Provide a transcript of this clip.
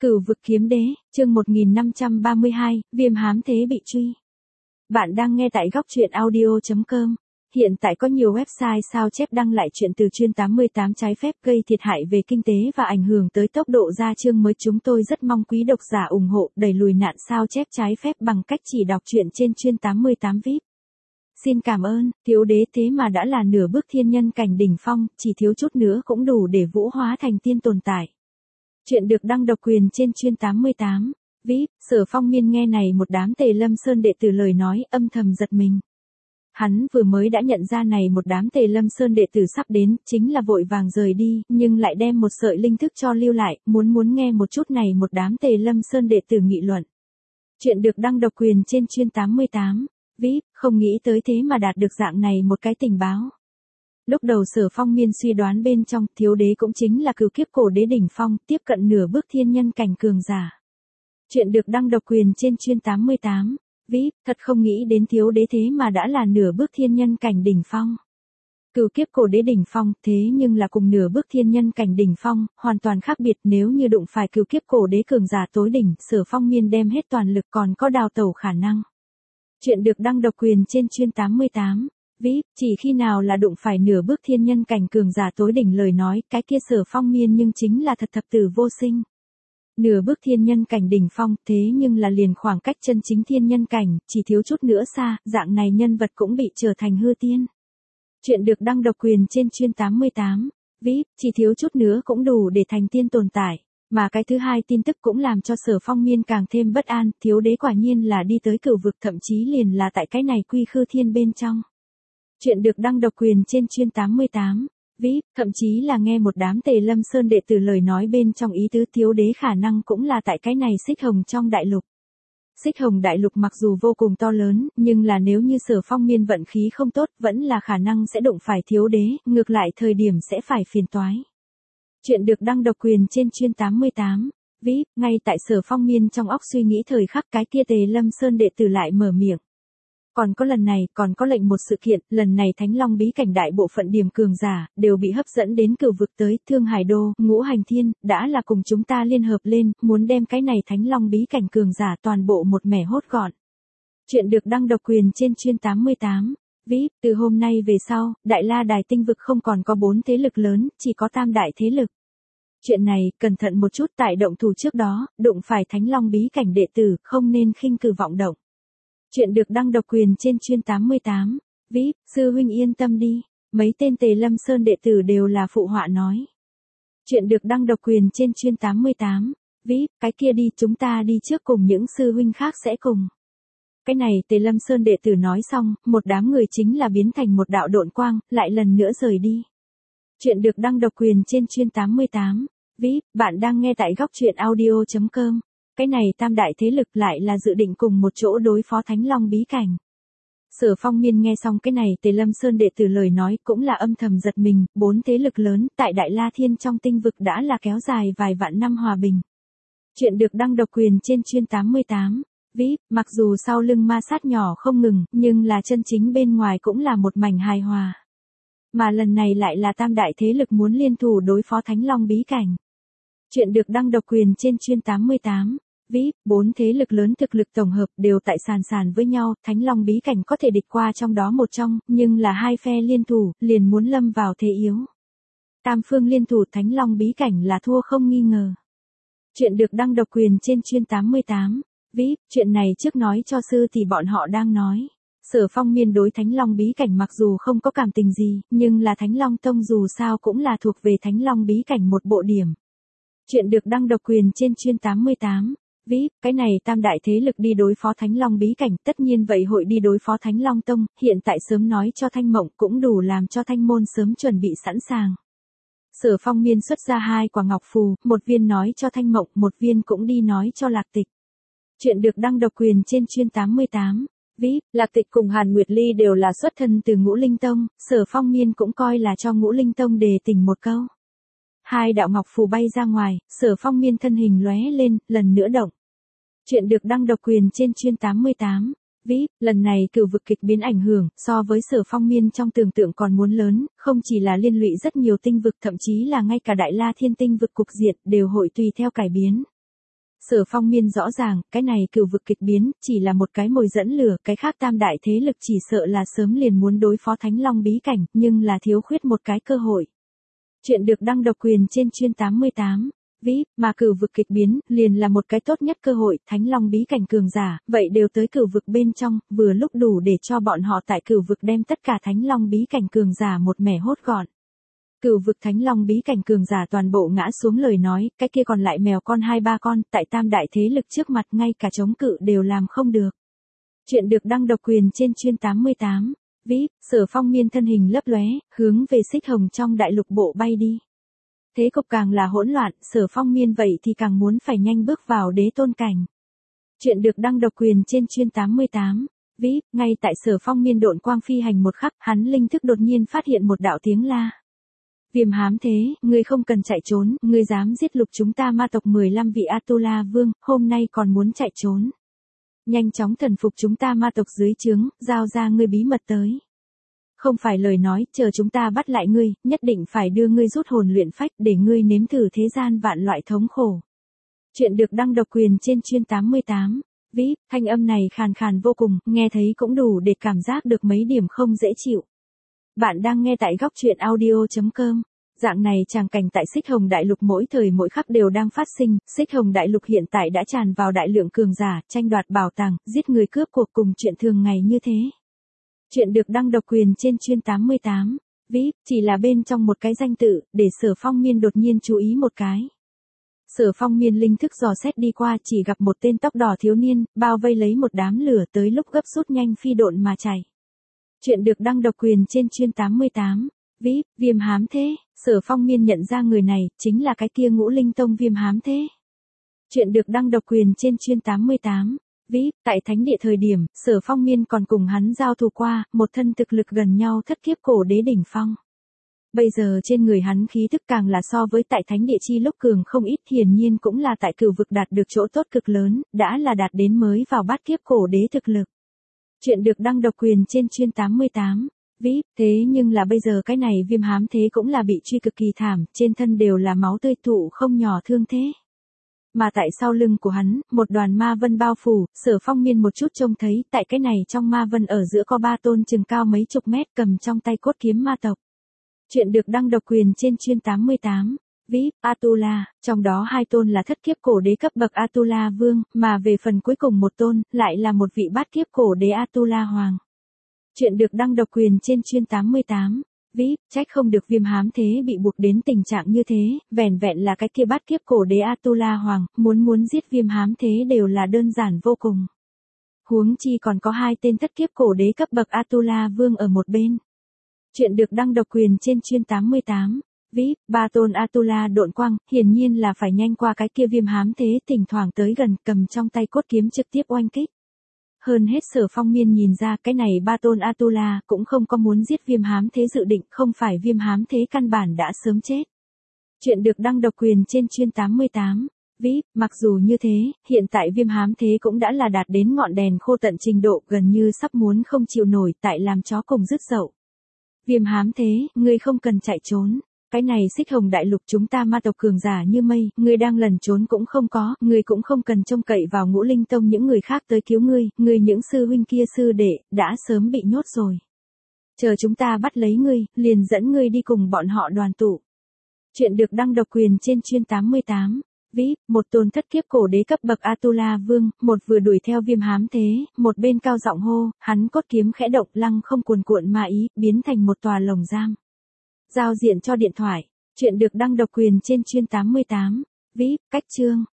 Cửu vực kiếm đế, chương 1532, viêm hám thế bị truy. Bạn đang nghe tại góc truyện audio.com. Hiện tại có nhiều website sao chép đăng lại chuyện từ chuyên 88 trái phép gây thiệt hại về kinh tế và ảnh hưởng tới tốc độ ra chương mới. Chúng tôi rất mong quý độc giả ủng hộ đẩy lùi nạn sao chép trái phép bằng cách chỉ đọc truyện trên chuyên 88 VIP. Xin cảm ơn, thiếu đế thế mà đã là nửa bước thiên nhân cảnh đỉnh phong, chỉ thiếu chút nữa cũng đủ để vũ hóa thành tiên tồn tại. Chuyện được đăng độc quyền trên chuyên 88. VIP, Sở Phong Miên nghe này một đám Tề Lâm Sơn đệ tử lời nói âm thầm giật mình. Hắn vừa mới đã nhận ra này một đám Tề Lâm Sơn đệ tử sắp đến, chính là vội vàng rời đi, nhưng lại đem một sợi linh thức cho lưu lại, muốn nghe một chút này một đám Tề Lâm Sơn đệ tử nghị luận. Chuyện được đăng độc quyền trên chuyên 88. VIP, không nghĩ tới thế mà đạt được dạng này một cái tình báo. Lúc đầu Sở Phong Miên suy đoán bên trong thiếu đế cũng chính là cửu kiếp cổ đế đỉnh phong, tiếp cận nửa bước thiên nhân cảnh cường giả. Chuyện được đăng độc quyền trên chuyên 88. VIP, thật không nghĩ đến thiếu đế thế mà đã là nửa bước thiên nhân cảnh đỉnh phong. Cửu kiếp cổ đế đỉnh phong, thế nhưng là cùng nửa bước thiên nhân cảnh đỉnh phong, hoàn toàn khác biệt. Nếu như đụng phải cửu kiếp cổ đế cường giả tối đỉnh, Sở Phong Miên đem hết toàn lực còn có đào tẩu khả năng. Chuyện được đăng độc quyền trên chuyên 88. VIP, chỉ khi nào là đụng phải nửa bước thiên nhân cảnh cường giả tối đỉnh lời nói, cái kia Sở Phong Miên nhưng chính là thật thập tử vô sinh. Nửa bước thiên nhân cảnh đỉnh phong, thế nhưng là liền khoảng cách chân chính thiên nhân cảnh, chỉ thiếu chút nữa xa, dạng này nhân vật cũng bị trở thành hư tiên. Chuyện được đăng độc quyền trên chuyên 88. VIP, chỉ thiếu chút nữa cũng đủ để thành tiên tồn tại. Mà cái thứ hai tin tức cũng làm cho Sở Phong Miên càng thêm bất an, thiếu đế quả nhiên là đi tới cửu vực, thậm chí liền là tại cái này quy khư thiên bên trong. Chuyện được đăng độc quyền trên chuyên 88. VIP, thậm chí là nghe một đám Tề Lâm Sơn đệ tử lời nói bên trong ý tứ thiếu đế khả năng cũng là tại cái này Xích Hồng trong đại lục. Xích Hồng đại lục mặc dù vô cùng to lớn, nhưng là nếu như Sở Phong Miên vận khí không tốt, vẫn là khả năng sẽ đụng phải thiếu đế, ngược lại thời điểm sẽ phải phiền toái. Chuyện được đăng độc quyền trên chuyên 88. VIP, ngay tại Sở Phong Miên trong óc suy nghĩ thời khắc, cái kia Tề Lâm Sơn đệ tử lại mở miệng. Còn có lần này, còn có lệnh một sự kiện, lần này Thánh Long bí cảnh đại bộ phận điểm cường giả, đều bị hấp dẫn đến cửu vực tới Thương Hải Đô, Ngũ Hành Thiên, đã là cùng chúng ta liên hợp lên, muốn đem cái này Thánh Long bí cảnh cường giả toàn bộ một mẻ hốt gọn. Chuyện được đăng độc quyền trên chuyên 88. VIP, từ hôm nay về sau, Đại La Đài tinh vực không còn có 4 thế lực lớn, chỉ có tam đại thế lực. Chuyện này, cẩn thận một chút, tại động thủ trước đó, đụng phải Thánh Long bí cảnh đệ tử, không nên khinh cử vọng động. Chuyện được đăng độc quyền trên chuyên 88. VIP, sư huynh yên tâm đi, mấy tên Tề Lâm Sơn đệ tử đều là phụ họa nói. Chuyện được đăng độc quyền trên chuyên 88. VIP, cái kia đi, chúng ta đi trước cùng những sư huynh khác sẽ cùng. Cái này Tề Lâm Sơn đệ tử nói xong, một đám người chính là biến thành một đạo độn quang, lại lần nữa rời đi. Chuyện được đăng độc quyền trên chuyên 88. VIP, bạn đang nghe tại góc truyện audio.com. Cái này tam đại thế lực lại là dự định cùng một chỗ đối phó Thánh Long bí cảnh. Sở Phong Miên nghe xong cái này Tề Lâm Sơn đệ tử lời nói cũng là âm thầm giật mình, 4 thế lực lớn tại Đại La Thiên trong tinh vực đã là kéo dài vài vạn năm hòa bình. Chuyện được đăng độc quyền trên chuyên 88. VIP, mặc dù sau lưng ma sát nhỏ không ngừng, nhưng là chân chính bên ngoài cũng là một mảnh hài hòa. Mà lần này lại là tam đại thế lực muốn liên thủ đối phó Thánh Long bí cảnh. Chuyện được đăng độc quyền trên chuyên 88. VIP, 4 thế lực lớn thực lực tổng hợp đều tại sàn với nhau, Thánh Long bí cảnh có thể địch qua trong đó một trong, nhưng là hai phe liên thủ, liền muốn lâm vào thế yếu. Tam phương liên thủ Thánh Long bí cảnh là thua không nghi ngờ. Chuyện được đăng độc quyền trên chuyên 88. VIP, chuyện này trước nói cho sư thì bọn họ đang nói. Sở Phong Miên đối Thánh Long bí cảnh mặc dù không có cảm tình gì, nhưng là Thánh Long Tông dù sao cũng là thuộc về Thánh Long bí cảnh một bộ điểm. Chuyện được đăng độc quyền trên chuyên 88. VIP, cái này tam đại thế lực đi đối phó Thánh Long bí cảnh, tất nhiên vậy hội đi đối phó Thánh Long Tông, hiện tại sớm nói cho Thanh Mộng cũng đủ làm cho Thanh Môn sớm chuẩn bị sẵn sàng. Sở Phong Miên xuất ra 2 quả ngọc phù, một viên nói cho Thanh Mộng, một viên cũng đi nói cho Lạc Tịch. Chuyện được đăng độc quyền trên chuyên 88. VIP, Lạc Tịch cùng Hàn Nguyệt Ly đều là xuất thân từ Ngũ Linh Tông, Sở Phong Miên cũng coi là cho Ngũ Linh Tông đề tỉnh một câu. 2 đạo ngọc phù bay ra ngoài, Sở Phong Miên thân hình lóe lên, lần nữa động. Chuyện được đăng độc quyền trên chuyên 88. VIP, lần này cửu vực kịch biến ảnh hưởng, so với Sở Phong Miên trong tưởng tượng còn muốn lớn, không chỉ là liên lụy rất nhiều tinh vực, thậm chí là ngay cả Đại La Thiên tinh vực cục diện đều hội tùy theo cải biến. Sở Phong Miên rõ ràng, cái này cửu vực kịch biến, chỉ là một cái mồi dẫn lửa, cái khác tam đại thế lực chỉ sợ là sớm liền muốn đối phó Thánh Long bí cảnh, nhưng là thiếu khuyết một cái cơ hội. Chuyện được đăng độc quyền trên chuyên 88. VIP, mà cửu vực kịch biến, liền là một cái tốt nhất cơ hội, Thánh Long bí cảnh cường giả, vậy đều tới cửu vực bên trong, vừa lúc đủ để cho bọn họ tại cửu vực đem tất cả Thánh Long bí cảnh cường giả một mẻ hốt gọn. Cửu vực Thánh Long bí cảnh cường giả toàn bộ ngã xuống lời nói, cái kia còn lại mèo con 2-3 con, tại tam đại thế lực trước mặt ngay cả chống cự đều làm không được. Chuyện được đăng độc quyền trên chuyên 88. VIP, Sở Phong Miên thân hình lấp lóe, hướng về Xích Hồng trong đại lục bộ bay đi. Thế cục càng là hỗn loạn, Sở Phong Miên vậy thì càng muốn phải nhanh bước vào đế tôn cảnh. Chuyện được đăng độc quyền trên chuyên 88. VIP, ngay tại Sở Phong Miên độn quang phi hành một khắc, hắn linh thức đột nhiên phát hiện một đạo tiếng la. Viêm hám thế, ngươi không cần chạy trốn, ngươi dám giết lục chúng ta ma tộc 15 vị Atula vương, hôm nay còn muốn chạy trốn. Nhanh chóng thần phục chúng ta ma tộc dưới trướng, giao ra ngươi bí mật tới. Không phải lời nói, chờ chúng ta bắt lại ngươi, nhất định phải đưa ngươi rút hồn luyện phách để ngươi nếm thử thế gian vạn loại thống khổ. Chuyện được đăng độc quyền trên chuyên 88. VIP, thanh âm này khàn khàn vô cùng, nghe thấy cũng đủ để cảm giác được mấy điểm không dễ chịu. Bạn đang nghe tại góc truyện audio.com. Dạng này tràng cảnh tại Xích Hồng Đại Lục mỗi thời mỗi khắc đều đang phát sinh, Xích Hồng Đại Lục hiện tại đã tràn vào đại lượng cường giả, tranh đoạt bảo tàng, giết người cướp cuộc cùng chuyện thường ngày như thế. Chuyện được đăng độc quyền trên chuyên 88. VIP, chỉ là bên trong một cái danh tự, để Sở Phong Miên đột nhiên chú ý một cái. Sở Phong Miên linh thức dò xét đi qua chỉ gặp một tên tóc đỏ thiếu niên, bao vây lấy một đám lửa tới lúc gấp rút nhanh phi độn mà chạy. Chuyện được đăng độc quyền trên chuyên 88. VIP, Viêm hám thế, Sở Phong Miên nhận ra người này, chính là cái kia Ngũ Linh Tông Viêm hám thế. Chuyện được đăng độc quyền trên chuyên 88. VIP, tại thánh địa thời điểm, Sở Phong Miên còn cùng hắn giao thủ qua, một thân thực lực gần nhau thất kiếp cổ đế đỉnh phong. Bây giờ trên người hắn khí tức càng là so với tại thánh địa chi lúc cường không ít, hiển nhiên cũng là tại cửu vực đạt được chỗ tốt cực lớn, đã là đạt đến mới vào bát kiếp cổ đế thực lực. Chuyện được đăng độc quyền trên chuyên 88. VIP, thế nhưng là bây giờ cái này Viêm hám thế cũng là bị truy cực kỳ thảm, trên thân đều là máu tươi tụ không nhỏ thương thế. Mà tại sau lưng của hắn, một đoàn ma vân bao phủ, Sở Phong Miên một chút trông thấy, tại cái này trong ma vân ở giữa có 3 tôn chừng cao mấy chục mét cầm trong tay cốt kiếm ma tộc. Chuyện được đăng độc quyền trên chuyên 88. VIP, Atula, trong đó 2 tôn là thất kiếp cổ đế cấp bậc Atula vương, mà về phần cuối cùng một tôn, lại là một vị bát kiếp cổ đế Atula hoàng. Chuyện được đăng độc quyền trên chuyên 88. VIP, trách không được Viêm hám thế bị buộc đến tình trạng như thế, vẻn vẹn là cái kia bát kiếp cổ đế Atula hoàng, muốn giết Viêm hám thế đều là đơn giản vô cùng. Huống chi còn có 2 tên thất kiếp cổ đế cấp bậc Atula vương ở một bên. Chuyện được đăng độc quyền trên chuyên 88. VIP, 3 tôn Atula độn quang, hiển nhiên là phải nhanh qua cái kia Viêm hám thế, thỉnh thoảng tới gần, cầm trong tay cốt kiếm trực tiếp oanh kích. Hơn hết Sở Phong Miên nhìn ra cái này 3 tôn Atula cũng không có muốn giết Viêm hám thế dự định, không phải Viêm hám thế căn bản đã sớm chết. Chuyện được đăng độc quyền trên chuyên 88. VIP, mặc dù như thế, hiện tại Viêm hám thế cũng đã là đạt đến ngọn đèn khô tận trình độ gần như sắp muốn không chịu nổi, tại làm chó cùng rứt dậu. Viêm hám thế, ngươi không cần chạy trốn. Cái này Xích Hồng Đại Lục chúng ta ma tộc cường giả như mây, ngươi đang lẩn trốn cũng không có, ngươi cũng không cần trông cậy vào Ngũ Linh Tông những người khác tới cứu ngươi những sư huynh kia sư đệ, đã sớm bị nhốt rồi. Chờ chúng ta bắt lấy ngươi, liền dẫn ngươi đi cùng bọn họ đoàn tụ. Chuyện được đăng độc quyền trên chuyên 88. VIP, một tôn thất kiếp cổ đế cấp bậc Atula vương, một vừa đuổi theo Viêm hám thế, một bên cao giọng hô, hắn cốt kiếm khẽ động lăng không cuồn cuộn ma ý, biến thành một tòa lồng giam. Giao diện cho điện thoại. Chuyện được đăng độc quyền trên chuyên 88. VIP, cách chương.